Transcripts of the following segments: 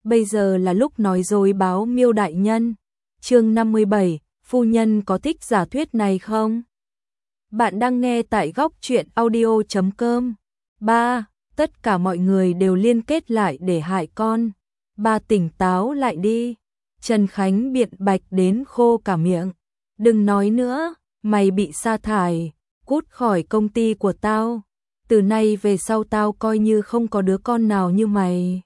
bây giờ là lúc nói dối báo Miêu đại nhân. Chương 57, phu nhân có thích giả thuyết này không? Bạn đang nghe tại góc truyện audio.com. 3. Tất cả mọi người đều liên kết lại để hại con. Ba tỉnh táo lại đi. Trần Khánh biện bạch đến khô cả miệng. Đừng nói nữa, mày bị sa thải, cút khỏi công ty của tao. Từ nay về sau tao coi như không có đứa con nào như mày.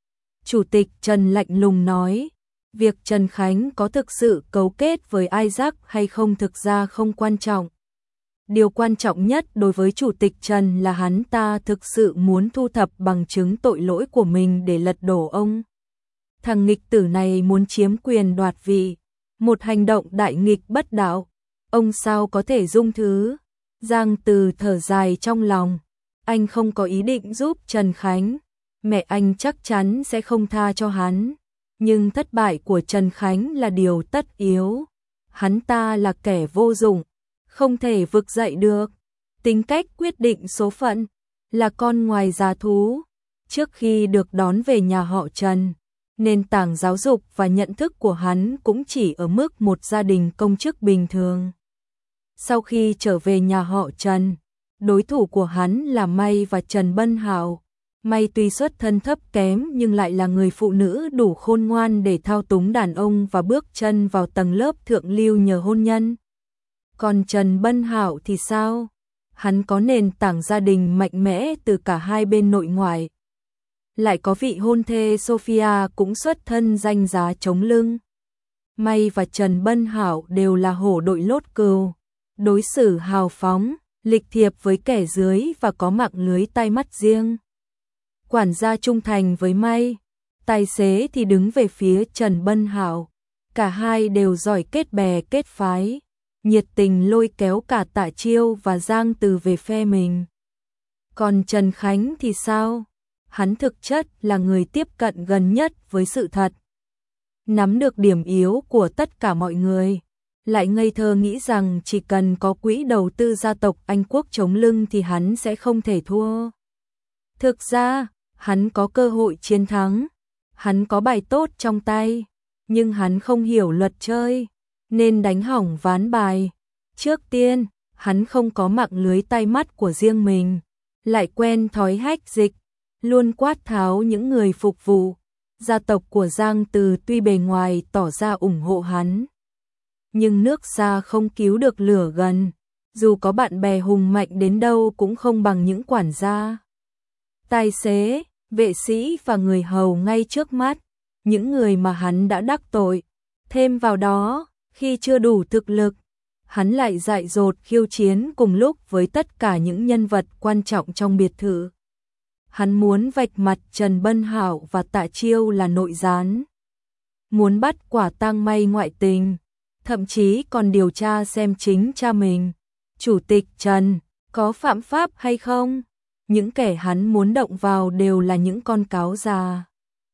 Chủ tịch Trần lạnh lùng nói, việc Trần Khánh có thực sự cấu kết với Isaac hay không thực ra không quan trọng. Điều quan trọng nhất đối với Chủ tịch Trần là hắn ta thực sự muốn thu thập bằng chứng tội lỗi của mình để lật đổ ông. Thằng nghịch tử này muốn chiếm quyền đoạt vị, một hành động đại nghịch bất đạo. Ông sao có thể dung thứ? Giang Từ thở dài trong lòng. Anh không có ý định giúp Trần Khánh. Mẹ anh chắc chắn sẽ không tha cho hắn. Nhưng thất bại của Trần Khánh là điều tất yếu. Hắn ta là kẻ vô dụng, không thể vực dậy được. Tính cách quyết định số phận, là con ngoài giá thú. Trước khi được đón về nhà họ Trần, nền tảng giáo dục và nhận thức của hắn cũng chỉ ở mức một gia đình công chức bình thường. Sau khi trở về nhà họ Trần, đối thủ của hắn là May và Trần Bân Hạo. May tuy xuất thân thấp kém nhưng lại là người phụ nữ đủ khôn ngoan để thao túng đàn ông và bước chân vào tầng lớp thượng lưu nhờ hôn nhân. Còn Trần Bân Hạo thì sao? Hắn có nền tảng gia đình mạnh mẽ từ cả hai bên nội ngoại. Lại có vị hôn thê Sophia cũng xuất thân danh giá chống lưng. May và Trần Bân Hạo đều là hổ đội lốt cừu, đối xử hào phóng, lịch thiệp với kẻ dưới và có mạng lưới tai mắt riêng. Quản gia trung thành với May, tài xế thì đứng về phía Trần Bân Hạo. Cả hai đều giỏi kết bè kết phái, nhiệt tình lôi kéo cả Tạ Chiêu và Giang Từ về phe mình. Còn Trần Khánh thì sao? Hắn thực chất là người tiếp cận gần nhất với sự thật. Nắm được điểm yếu của tất cả mọi người, lại ngây thơ nghĩ rằng chỉ cần có quỹ đầu tư gia tộc Anh Quốc chống lưng thì hắn sẽ không thể thua. Thực ra, hắn có cơ hội chiến thắng, hắn có bài tốt trong tay, nhưng hắn không hiểu luật chơi, nên đánh hỏng ván bài. Trước tiên, hắn không có mạng lưới tai mắt của riêng mình, lại quen thói hách dịch, luôn quát tháo những người phục vụ. Gia tộc của Giang Từ tuy bề ngoài tỏ ra ủng hộ hắn, nhưng nước xa không cứu được lửa gần, dù có bạn bè hùng mạnh đến đâu cũng không bằng những quản gia, tài xế, vệ sĩ và người hầu ngay trước mắt, những người mà hắn đã đắc tội. Thêm vào đó, khi chưa đủ thực lực, hắn lại dại dột khiêu chiến cùng lúc với tất cả những nhân vật quan trọng trong biệt thự. Hắn muốn vạch mặt Trần Bân Hạo và Tạ Chiêu là nội gián, muốn bắt quả tang May ngoại tình, thậm chí còn điều tra xem chính cha mình, Chủ tịch Trần, có phạm pháp hay không. Những kẻ hắn muốn động vào đều là những con cáo già.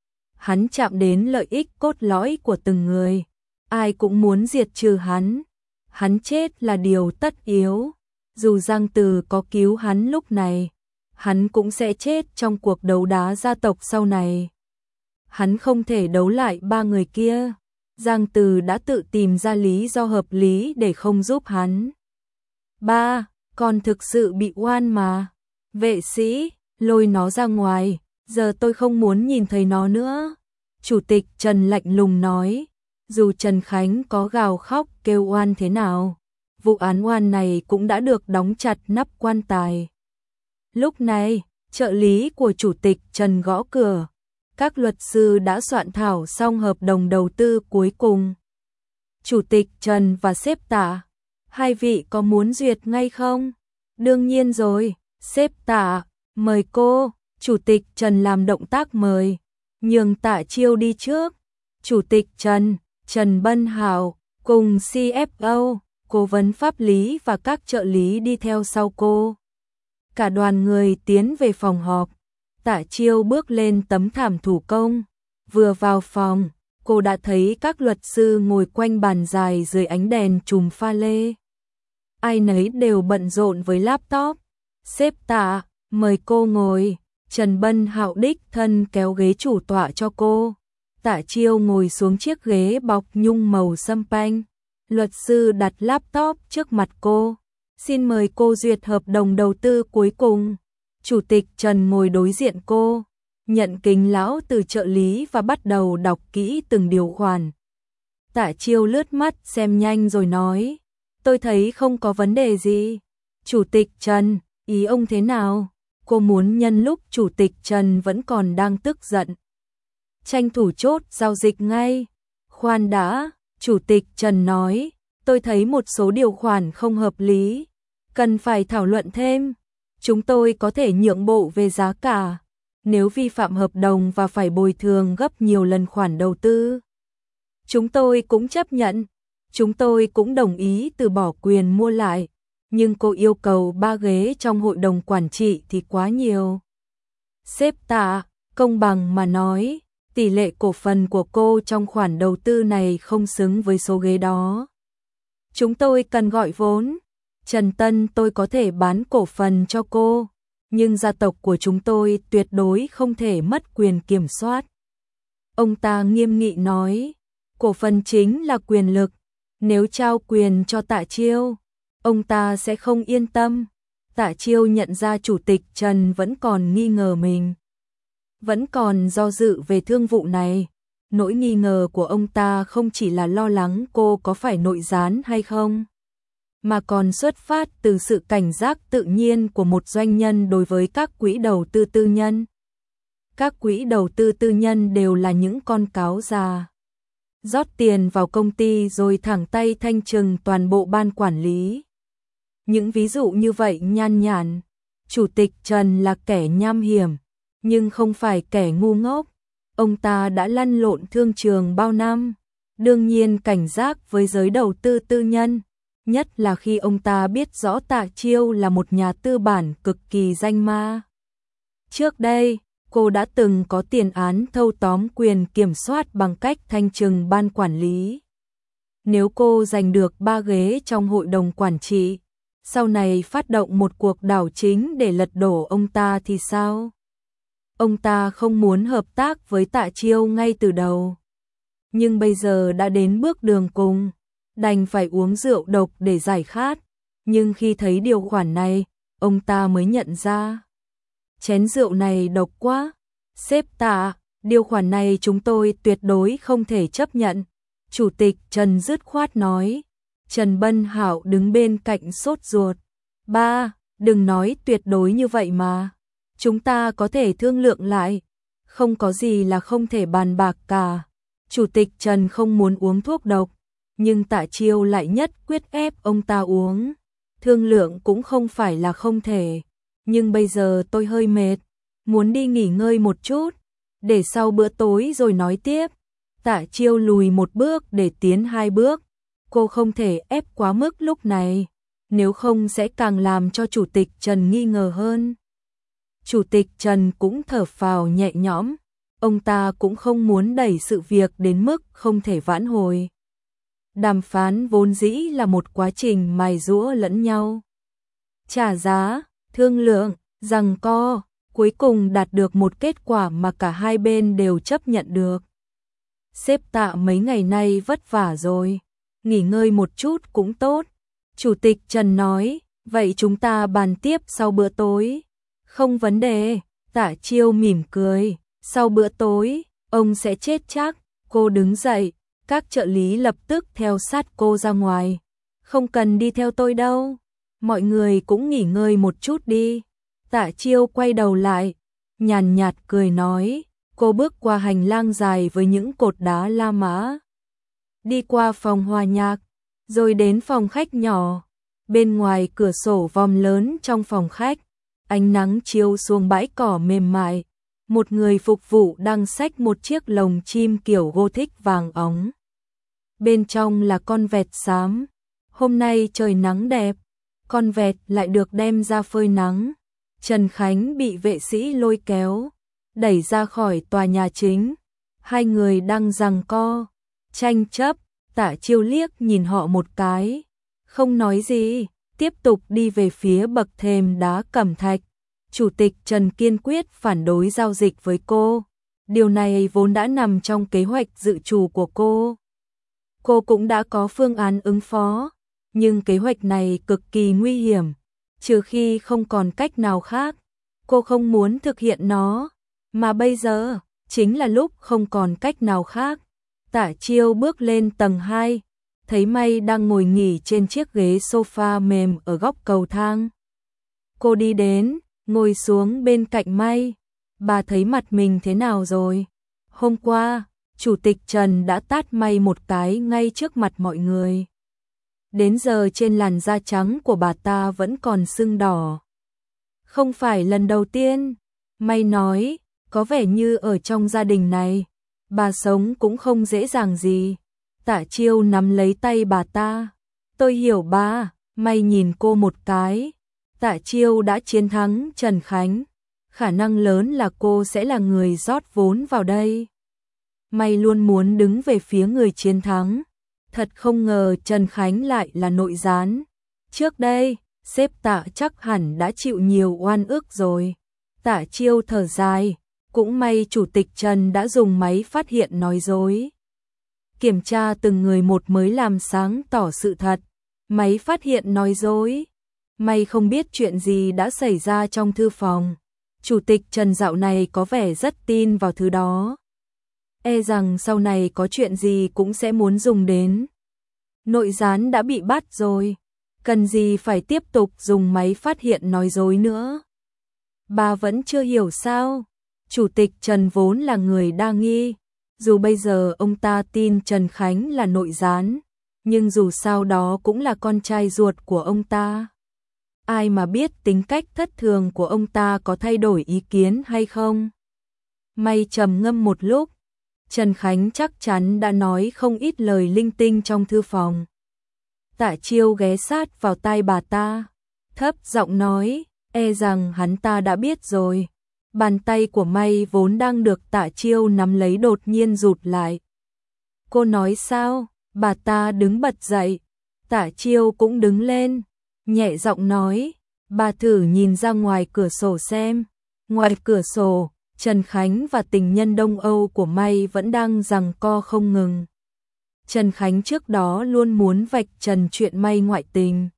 Hắn chạm đến lợi ích cốt lõi của từng người, ai cũng muốn diệt trừ hắn. Hắn chết là điều tất yếu, dù Giang Từ có cứu hắn lúc này, hắn cũng sẽ chết trong cuộc đấu đá gia tộc sau này. Hắn không thể đấu lại ba người kia. Giang Từ đã tự tìm ra lý do hợp lý để không giúp hắn. Ba, con thực sự bị oan mà. Vệ sĩ, lôi nó ra ngoài, giờ tôi không muốn nhìn thấy nó nữa. Chủ tịch Trần lạnh lùng nói, dù Trần Khánh có gào khóc kêu oan thế nào, vụ án oan này cũng đã được đóng chặt nắp quan tài. Lúc này, trợ lý của Chủ tịch Trần gõ cửa. Các luật sư đã soạn thảo xong hợp đồng đầu tư cuối cùng. Chủ tịch Trần và sếp Tạ, hai vị có muốn duyệt ngay không? Đương nhiên rồi, sếp Tạ, mời cô. Chủ tịch Trần làm động tác mời, nhường Tạ Chiêu đi trước. Chủ tịch Trần, Trần Bân Hạo, cùng CFO, cố vấn pháp lý và các trợ lý đi theo sau cô. Cả đoàn người tiến về phòng họp. Tạ Chiêu bước lên tấm thảm thủ công. Vừa vào phòng, cô đã thấy các luật sư ngồi quanh bàn dài dưới ánh đèn chùm pha lê. Ai nấy đều bận rộn với laptop. Sếp Tạ, mời cô ngồi. Trần Bân Hạo đích thân kéo ghế chủ tọa cho cô. Tạ Chiêu ngồi xuống chiếc ghế bọc nhung màu sâm panh. Luật sư đặt laptop trước mặt cô. Xin mời cô duyệt hợp đồng đầu tư cuối cùng. Chủ tịch Trần ngồi đối diện cô, nhận kính lão từ trợ lý và bắt đầu đọc kỹ từng điều khoản. Tạ Chiêu lướt mắt xem nhanh rồi nói, tôi thấy không có vấn đề gì. Chủ tịch Trần, ý ông thế nào? Cô muốn nhân lúc Chủ tịch Trần vẫn còn đang tức giận, tranh thủ chốt giao dịch ngay. Khoan đã, Chủ tịch Trần nói, tôi thấy một số điều khoản không hợp lý, cần phải thảo luận thêm. Chúng tôi có thể nhượng bộ về giá cả, nếu vi phạm hợp đồng và phải bồi thường gấp nhiều lần khoản đầu tư. Chúng tôi cũng chấp nhận, chúng tôi cũng đồng ý từ bỏ quyền mua lại, nhưng cô yêu cầu 3 ghế trong hội đồng quản trị thì quá nhiều. Sếp Tạ, công bằng mà nói, tỷ lệ cổ phần của cô trong khoản đầu tư này không xứng với số ghế đó. Chúng tôi cần gọi vốn. Trần Tân, tôi có thể bán cổ phần cho cô, nhưng gia tộc của chúng tôi tuyệt đối không thể mất quyền kiểm soát. Ông ta nghiêm nghị nói, cổ phần chính là quyền lực, nếu trao quyền cho Tạ Chiêu, ông ta sẽ không yên tâm. Tạ Chiêu nhận ra Chủ tịch Trần vẫn còn nghi ngờ mình, vẫn còn do dự về thương vụ này. Nỗi nghi ngờ của ông ta không chỉ là lo lắng cô có phải nội gián hay không, mà còn xuất phát từ sự cảnh giác tự nhiên của một doanh nhân đối với các quỹ đầu tư tư nhân. Các quỹ đầu tư tư nhân đều là những con cáo già, rót tiền vào công ty rồi thẳng tay thanh trừng toàn bộ ban quản lý. Những ví dụ như vậy nhan nhản. Chủ tịch Trần là kẻ nham hiểm, nhưng không phải kẻ ngu ngốc. Ông ta đã lăn lộn thương trường bao năm, đương nhiên cảnh giác với giới đầu tư tư nhân, nhất là khi ông ta biết rõ Tạ Chiêu là một nhà tư bản cực kỳ danh ma. Trước đây, cô đã từng có tiền án thâu tóm quyền kiểm soát bằng cách thanh trừng ban quản lý. Nếu cô giành được 3 ghế trong hội đồng quản trị, sau này phát động một cuộc đảo chính để lật đổ ông ta thì sao? Ông ta không muốn hợp tác với Tạ Chiêu ngay từ đầu, nhưng bây giờ đã đến bước đường cùng, đành phải uống rượu độc để giải khát. Nhưng khi thấy điều khoản này, ông ta mới nhận ra, chén rượu này độc quá. Sếp Tạ, điều khoản này chúng tôi tuyệt đối không thể chấp nhận. Chủ tịch Trần dứt khoát nói. Trần Bân Hạo đứng bên cạnh sốt ruột. Ba, đừng nói tuyệt đối như vậy mà. Chúng ta có thể thương lượng lại. Không có gì là không thể bàn bạc cả. Chủ tịch Trần không muốn uống thuốc độc, nhưng Tạ Chiêu lại nhất quyết ép ông ta uống. Thương lượng cũng không phải là không thể, nhưng bây giờ tôi hơi mệt, muốn đi nghỉ ngơi một chút, để sau bữa tối rồi nói tiếp. Tạ Chiêu lùi một bước để tiến 2 bước. Cô không thể ép quá mức lúc này, nếu không sẽ càng làm cho Chủ tịch Trần nghi ngờ hơn. Chủ tịch Trần cũng thở phào nhẹ nhõm, ông ta cũng không muốn đẩy sự việc đến mức không thể vãn hồi. Đàm phán vốn dĩ là một quá trình mài giũa lẫn nhau. Trả giá, thương lượng, giằng co, cuối cùng đạt được một kết quả mà cả hai bên đều chấp nhận được. Sếp Tạ mấy ngày nay vất vả rồi, nghỉ ngơi một chút cũng tốt. Chủ tịch Trần nói, vậy chúng ta bàn tiếp sau bữa tối. Không vấn đề, Tạ Chiêu mỉm cười, sau bữa tối, ông sẽ chết chắc. Cô đứng dậy, các trợ lý lập tức theo sát cô ra ngoài. Không cần đi theo tôi đâu, mọi người cũng nghỉ ngơi một chút đi. Tạ Chiêu quay đầu lại, nhàn nhạt cười nói, cô bước qua hành lang dài với những cột đá La Mã, đi qua phòng hòa nhạc, rồi đến phòng khách nhỏ. Bên ngoài cửa sổ vòm lớn trong phòng khách, ánh nắng chiếu xuống bãi cỏ mềm mại. Một người phục vụ đang xách một chiếc lồng chim kiểu Gothic vàng óng. Bên trong là con vẹt xám. Hôm nay trời nắng đẹp, con vẹt lại được đem ra phơi nắng. Trần Khánh bị vệ sĩ lôi kéo, đẩy ra khỏi tòa nhà chính. Hai người đang giằng co, tranh chấp. Tạ Chiêu liếc nhìn họ một cái, không nói gì, tiếp tục đi về phía bậc thềm đá cẩm thạch. Chủ tịch Trần kiên quyết phản đối giao dịch với cô. Điều này vốn đã nằm trong kế hoạch dự trù của cô. Cô cũng đã có phương án ứng phó, nhưng kế hoạch này cực kỳ nguy hiểm, trừ khi không còn cách nào khác. Cô không muốn thực hiện nó, mà bây giờ chính là lúc không còn cách nào khác. Tạ Chiêu bước lên tầng 2, thấy May đang ngồi nghỉ trên chiếc ghế sofa mềm ở góc cầu thang. Cô đi đến, ngồi xuống bên cạnh May. Bà thấy mặt mình thế nào rồi? Hôm qua, Chủ tịch Trần đã tát May một cái ngay trước mặt mọi người. Đến giờ trên làn da trắng của bà ta vẫn còn sưng đỏ. Không phải lần đầu tiên, May nói, có vẻ như ở trong gia đình này, bà sống cũng không dễ dàng gì. Tạ Chiêu nắm lấy tay bà ta. Tôi hiểu bà. May nhìn cô một cái. Tạ Chiêu đã chiến thắng Trần Khánh. Khả năng lớn là cô sẽ là người rót vốn vào đây. May luôn muốn đứng về phía người chiến thắng. Thật không ngờ Trần Khánh lại là nội gián. Trước đây, sếp Tạ chắc hẳn đã chịu nhiều oan ức rồi. Tạ Chiêu thở dài. Cũng may Chủ tịch Trần đã dùng máy phát hiện nói dối. Kiểm tra từng người một mới làm sáng tỏ sự thật. Máy phát hiện nói dối. May không biết chuyện gì đã xảy ra trong thư phòng. Chủ tịch Trần dạo này có vẻ rất tin vào thứ đó. E rằng sau này có chuyện gì cũng sẽ muốn dùng đến. Nội gián đã bị bắt rồi. Cần gì phải tiếp tục dùng máy phát hiện nói dối nữa. Bà vẫn chưa hiểu sao? Chủ tịch Trần vốn là người đa nghi. Dù bây giờ ông ta tin Trần Khánh là nội gián, nhưng dù sao đó cũng là con trai ruột của ông ta. Ai mà biết tính cách thất thường của ông ta có thay đổi ý kiến hay không? May trầm ngâm một lúc. Trần Khánh chắc chắn đã nói không ít lời linh tinh trong thư phòng. Tạ Chiêu ghé sát vào tai bà ta, thấp giọng nói, e rằng hắn ta đã biết rồi. Bàn tay của May vốn đang được Tạ Chiêu nắm lấy đột nhiên rụt lại. Cô nói sao? Bà ta đứng bật dậy. Tạ Chiêu cũng đứng lên, nhẹ giọng nói, bà thử nhìn ra ngoài cửa sổ xem. Ngoài cửa sổ, Trần Khánh và tình nhân Đông Âu của May vẫn đang giằng co không ngừng. Trần Khánh trước đó luôn muốn vạch trần chuyện May ngoại tình,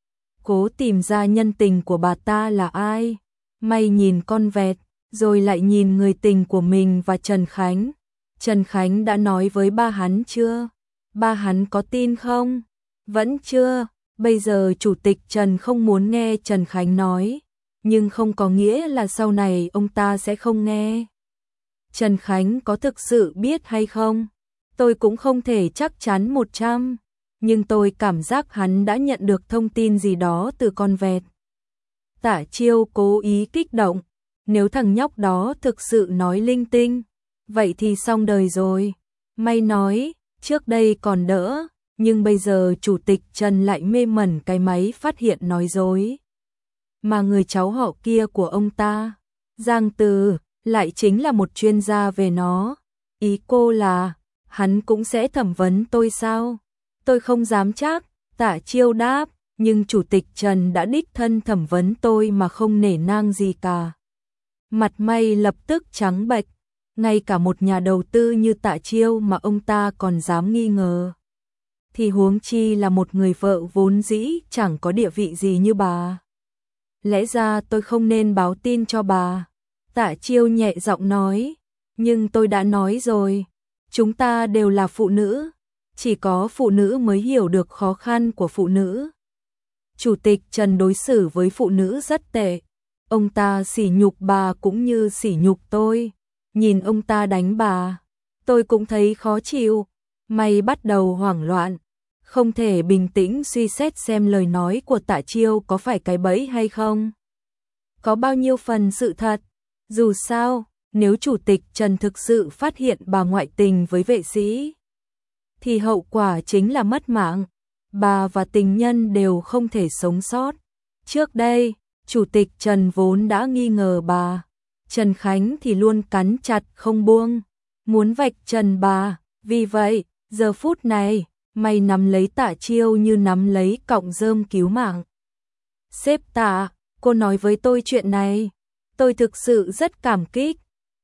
cố tìm ra nhân tình của bà ta là ai. May nhìn con vẹt, rồi lại nhìn người tình của mình và Trần Khánh. Trần Khánh đã nói với ba hắn chưa? Ba hắn có tin không? Vẫn chưa. Bây giờ Chủ tịch Trần không muốn nghe Trần Khánh nói, nhưng không có nghĩa là sau này ông ta sẽ không nghe. Trần Khánh có thực sự biết hay không? Tôi cũng không thể chắc chắn 100, nhưng tôi cảm giác hắn đã nhận được thông tin gì đó từ con vẹt. Tạ Chiêu cố ý kích động. Nếu thằng nhóc đó thực sự nói linh tinh, vậy thì xong đời rồi. May nói, trước đây còn đỡ, nhưng bây giờ Chủ tịch Trần lại mê mẩn cái máy phát hiện nói dối. Mà người cháu họ kia của ông ta, Giang Từ, lại chính là một chuyên gia về nó. Ý cô là, hắn cũng sẽ thẩm vấn tôi sao? Tôi không dám chắc, Tạ Chiêu đáp, nhưng Chủ tịch Trần đã đích thân thẩm vấn tôi mà không nể nang gì cả. Mặt May lập tức trắng bệch, ngay cả một nhà đầu tư như Tạ Chiêu mà ông ta còn dám nghi ngờ. Thì huống chi là một người vợ vốn dĩ chẳng có địa vị gì như bà. Lẽ ra tôi không nên báo tin cho bà. Tạ Chiêu nhẹ giọng nói, nhưng tôi đã nói rồi, chúng ta đều là phụ nữ, chỉ có phụ nữ mới hiểu được khó khăn của phụ nữ. Chủ tịch Trần đối xử với phụ nữ rất tệ. Ông ta sỉ nhục bà cũng như sỉ nhục tôi. Nhìn ông ta đánh bà, tôi cũng thấy khó chịu. May bắt đầu hoảng loạn, không thể bình tĩnh suy xét xem lời nói của Tạ Chiêu có phải cái bẫy hay không. Có bao nhiêu phần sự thật. Dù sao, nếu Chủ tịch Trần thực sự phát hiện bà ngoại tình với vệ sĩ, thì hậu quả chính là mất mạng. Bà và tình nhân đều không thể sống sót. Trước đây, Chủ tịch Trần vốn đã nghi ngờ bà. Trần Khánh thì luôn cắn chặt không buông, muốn vạch trần bà. Vì vậy, giờ phút này, May nắm lấy Tạ Chiêu như nắm lấy cọng rơm cứu mạng. Sếp Tạ, cô nói với tôi chuyện này. Tôi thực sự rất cảm kích.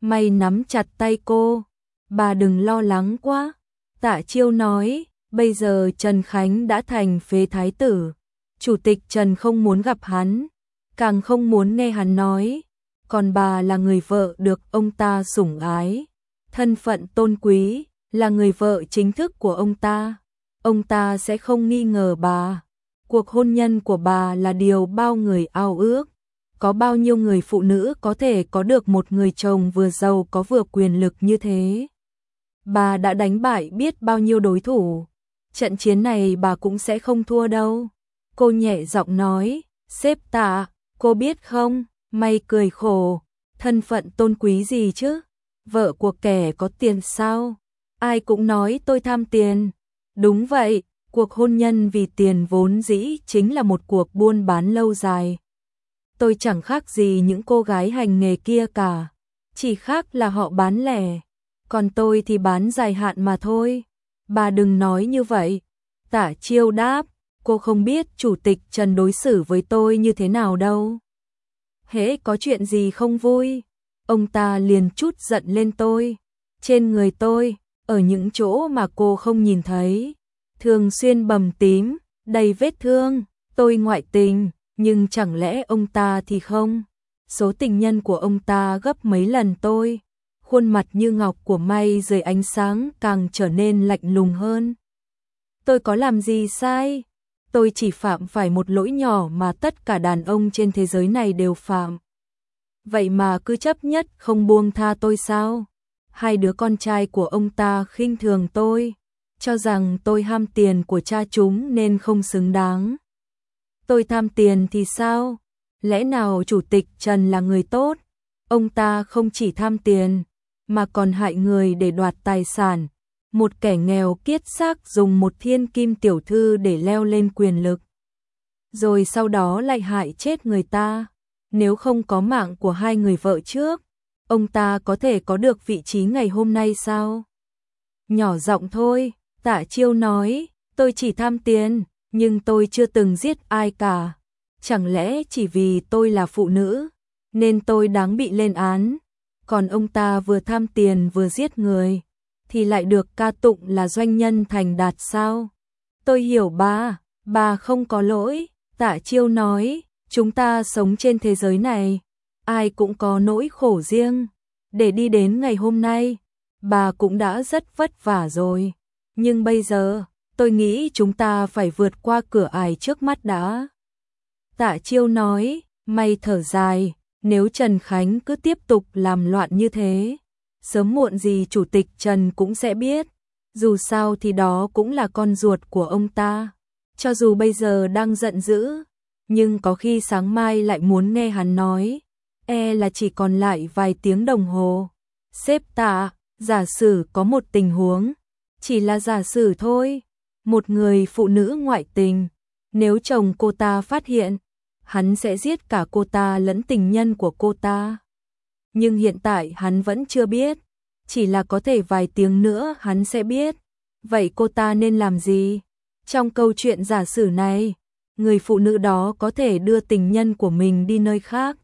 May nắm chặt tay cô. Bà đừng lo lắng quá. Tạ Chiêu nói, bây giờ Trần Khánh đã thành phế thái tử. Chủ tịch Trần không muốn gặp hắn, càng không muốn nghe hắn nói. Còn bà là người vợ được ông ta sủng ái, thân phận tôn quý, là người vợ chính thức của ông ta sẽ không nghi ngờ bà. Cuộc hôn nhân của bà là điều bao người ao ước. Có bao nhiêu người phụ nữ có thể có được một người chồng vừa giàu có vừa quyền lực như thế. Bà đã đánh bại biết bao nhiêu đối thủ. Trận chiến này bà cũng sẽ không thua đâu. Cô nhẹ giọng nói, sếp Tạ, cô biết không, May cười khổ, thân phận tôn quý gì chứ, vợ của kẻ có tiền sao, ai cũng nói tôi tham tiền. Đúng vậy, cuộc hôn nhân vì tiền vốn dĩ chính là một cuộc buôn bán lâu dài. Tôi chẳng khác gì những cô gái hành nghề kia cả, chỉ khác là họ bán lẻ, còn tôi thì bán dài hạn mà thôi. Bà đừng nói như vậy. Tạ Chiêu đáp, cô không biết chủ tịch Trần đối xử với tôi như thế nào đâu. Hễ có chuyện gì không vui, ông ta liền trút giận lên tôi. Trên người tôi, ở những chỗ mà cô không nhìn thấy, thường xuyên bầm tím, đầy vết thương. Tôi ngoại tình, nhưng chẳng lẽ ông ta thì không? Số tình nhân của ông ta gấp mấy lần tôi. Khuôn mặt như ngọc của May dưới ánh sáng càng trở nên lạnh lùng hơn. Tôi có làm gì sai? Tôi chỉ phạm phải một lỗi nhỏ mà tất cả đàn ông trên thế giới này đều phạm. Vậy mà cứ chấp nhất không buông tha tôi sao? Hai đứa con trai của ông ta khinh thường tôi, cho rằng tôi ham tiền của cha chúng nên không xứng đáng. Tôi tham tiền thì sao? Lẽ nào chủ tịch Trần là người tốt? Ông ta không chỉ tham tiền, mà còn hại người để đoạt tài sản. Một kẻ nghèo kiết xác dùng một thiên kim tiểu thư để leo lên quyền lực, rồi sau đó lại hại chết người ta. Nếu không có mạng của hai người vợ trước, ông ta có thể có được vị trí ngày hôm nay sao? Nhỏ giọng thôi, Tạ Chiêu nói, tôi chỉ tham tiền, nhưng tôi chưa từng giết ai cả. Chẳng lẽ chỉ vì tôi là phụ nữ, nên tôi đáng bị lên án? Còn ông ta vừa tham tiền vừa giết người, thì lại được ca tụng là doanh nhân thành đạt sao? Tôi hiểu bà không có lỗi. Tạ Chiêu nói, chúng ta sống trên thế giới này, ai cũng có nỗi khổ riêng. Để đi đến ngày hôm nay, bà cũng đã rất vất vả rồi. Nhưng bây giờ, tôi nghĩ chúng ta phải vượt qua cửa ải trước mắt đã. Tạ Chiêu nói, May thở dài, nếu Trần Khánh cứ tiếp tục làm loạn như thế, sớm muộn gì chủ tịch Trần cũng sẽ biết. Dù sao thì đó cũng là con ruột của ông ta. Cho dù bây giờ đang giận dữ, nhưng có khi sáng mai lại muốn nghe hắn nói, là chỉ còn lại vài tiếng đồng hồ. Sếp Tạ, giả sử có một tình huống, chỉ là giả sử thôi, một người phụ nữ ngoại tình, nếu chồng cô ta phát hiện, hắn sẽ giết cả cô ta lẫn tình nhân của cô ta. Nhưng hiện tại hắn vẫn chưa biết, chỉ là có thể vài tiếng nữa hắn sẽ biết. Vậy cô ta nên làm gì? Trong câu chuyện giả sử này, người phụ nữ đó có thể đưa tình nhân của mình đi nơi khác.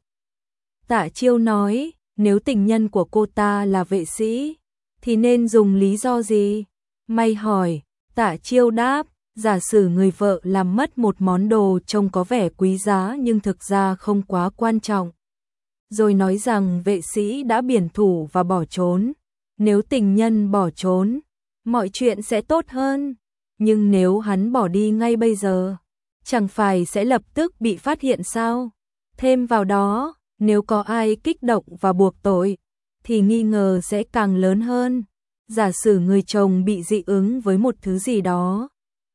Tạ Chiêu nói, nếu tình nhân của cô ta là vệ sĩ, thì nên dùng lý do gì? May hỏi. Tạ Chiêu đáp, giả sử người vợ làm mất một món đồ trông có vẻ quý giá nhưng thực ra không quá quan trọng, rồi nói rằng vệ sĩ đã biển thủ và bỏ trốn. Nếu tình nhân bỏ trốn, mọi chuyện sẽ tốt hơn. Nhưng nếu hắn bỏ đi ngay bây giờ, chẳng phải sẽ lập tức bị phát hiện sao? Thêm vào đó, nếu có ai kích động và buộc tội, thì nghi ngờ sẽ càng lớn hơn. Giả sử người chồng bị dị ứng với một thứ gì đó.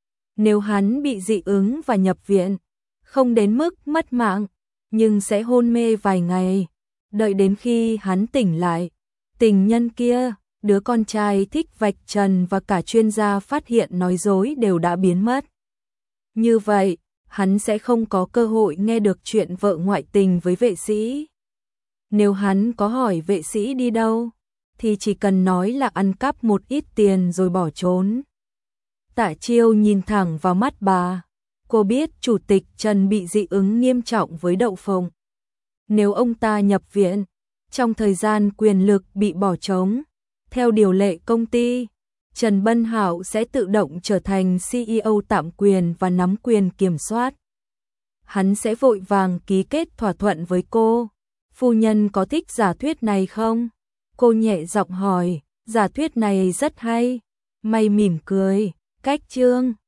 Nếu hắn bị dị ứng và nhập viện, không đến mức mất mạng, nhưng sẽ hôn mê vài ngày. Đợi đến khi hắn tỉnh lại, tình nhân kia, đứa con trai thích vạch trần và cả chuyên gia phát hiện nói dối đều đã biến mất. Như vậy, hắn sẽ không có cơ hội nghe được chuyện vợ ngoại tình với vệ sĩ. Nếu hắn có hỏi vệ sĩ đi đâu, thì chỉ cần nói là ăn cắp một ít tiền rồi bỏ trốn. Tạ Chiêu nhìn thẳng vào mắt bà. Cô biết chủ tịch Trần bị dị ứng nghiêm trọng với đậu phộng. Nếu ông ta nhập viện, Trong thời gian quyền lực bị bỏ trống, theo điều lệ công ty, Trần Bân Hạo sẽ tự động trở thành CEO tạm quyền và nắm quyền kiểm soát. Hắn sẽ vội vàng ký kết thỏa thuận với cô. Phu nhân có thích giả thuyết này không? Cô nhẹ giọng hỏi. Giả thuyết này rất hay. May mỉm cười. Cách chương